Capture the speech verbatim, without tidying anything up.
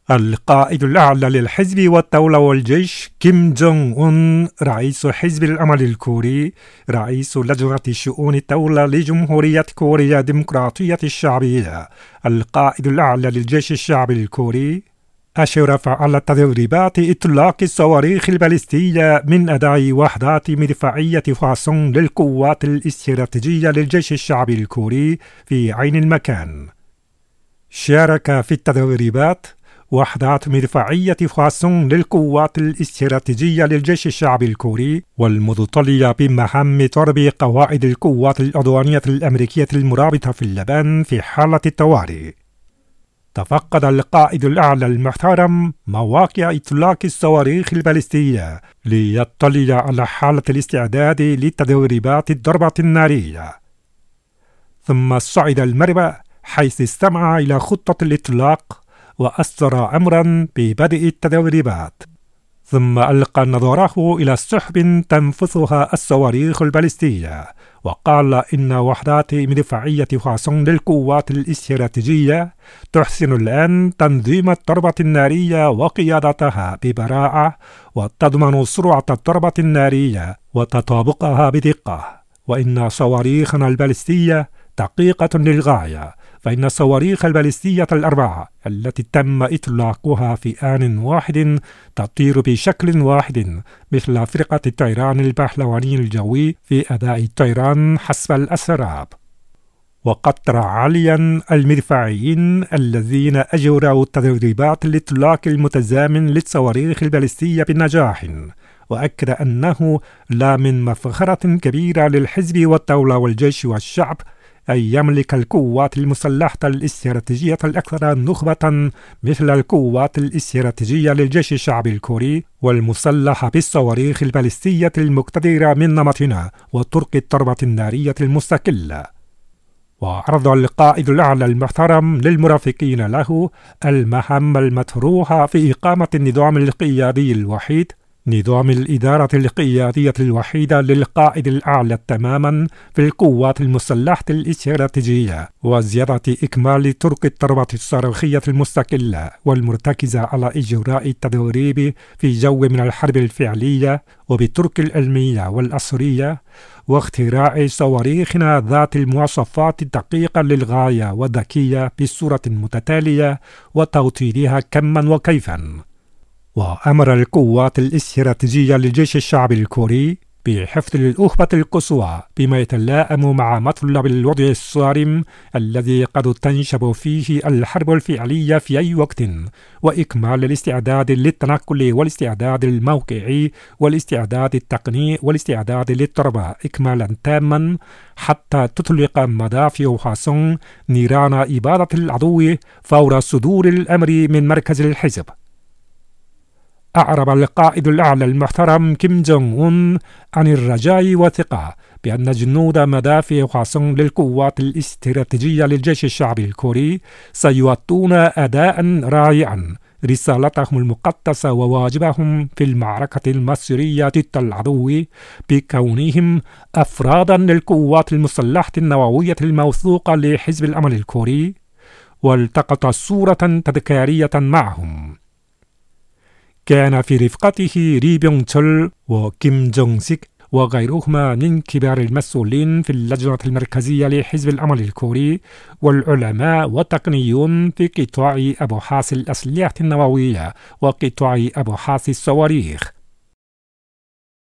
القائد الأعلى للحزب والدولة والجيش كيم جونغ أون، رئيس حزب الأمل الكوري، رئيس لجنة شؤون الدولة لجمهورية كوريا الديمقراطية الشعبية، القائد الأعلى للجيش الشعبي الكوري، أشرف على تدريبات إطلاق الصواريخ البالستية من أداء وحدات مدفعية فاسون للقوات الاستراتيجية للجيش الشعبي الكوري في عين المكان. شارك في التدريبات وحدات مدفعية فاسون للقوات الاستراتيجية للجيش الشعبي الكوري والمتطلية بمهام ضرب قواعد القوات العدوانية الأمريكية المرابطة في اليابان في حالة الطوارئ. تفقد القائد الأعلى المحترم مواقع إطلاق الصواريخ البالستية ليطلع على حالة الاستعداد لتدريبات الضربة النارية، ثم صعد المربع حيث استمع إلى خطة الإطلاق وأصدر أمرا ببدء التدريبات، ثم ألقى نظره إلى سحب تنفثها الصواريخ البالستية وقال إن وحدات مدفعية فاسون للقوات الاستراتيجية تحسن الآن تنظيم الضربة النارية وقيادتها ببراعة وتضمن سرعة الضربة النارية وتطابقها بدقة، وإن صواريخنا البالستية دقيقة للغاية، فإن الصواريخ البالستية الأربعة التي تم إطلاقها في آن واحد تطير بشكل واحد مثل فرقة الطيران البهلواني الجوي في أداء الطيران حسب الأسراب. وقدر عاليا المدفعيين الذين أجروا تدريبات الإطلاق المتزامن للصواريخ البالستية بنجاح، وأكد أنه لا من مفخرة كبيرة للحزب والدولة والجيش والشعب أن يملك القوات المسلحة الاستراتيجية الأكثر نخبة مثل القوات الاستراتيجية للجيش الشعبي الكوري والمسلحة بالصواريخ البالستية المقتدرة من نمطنا وطرق الضربة النارية المستقلة. وعرض القائد الأعلى المحترم للمرافقين له المهام المطروحة في إقامة النظام القيادي الوحيد، نظام الإدارة القيادية الوحيدة للقائد الأعلى تماما في القوات المسلحة الاستراتيجية، وزيادة إكمال طرق الضربة الصاروخية المستقلة والمرتكزة على إجراء التدريب في جو من الحرب الفعلية وبالطرق العلمية والعصرية، واختراع صواريخنا ذات المواصفات الدقيقة للغاية والذكية بصورة متتالية وتوطيدها كما وكيفا. وأمر القوات الاستراتيجية للجيش الشعبي الكوري بحفظ الأخبة القصوى بما يتلائم مع مطلب الوضع الصارم الذي قد تنشب فيه الحرب الفعلية في أي وقت، وإكمال الاستعداد للتنقل والاستعداد الموقعي والاستعداد التقني والاستعداد للضربة إكمالا تاما حتى تطلق مدافع فاسون نيران إبادة العدو فور صدور الأمر من مركز الحزب. أعرب القائد الأعلى المحترم كيم جونغ أون عن الرجاء والثقة بأن جنود مدافع فاسون للقوات الاستراتيجية للجيش الشعبي الكوري سيؤدون أداء رائعا رسالتهم المقدسة وواجبهم في المعركة المصيرية ضد العدو بكونهم أفرادا للقوات المسلحة النووية الموثوقة لحزب الأمل الكوري، والتقط صورة تذكارية معهم. كان في رفقته ري بيونغ تشول وكيم جونغ سيك وغيرهما من كبار المسؤولين في اللجنة المركزية لحزب الأمل الكوري والعلماء والتقنيون في قطاع أبحاث الأسلحة النووية وقطاع أبحاث الصواريخ،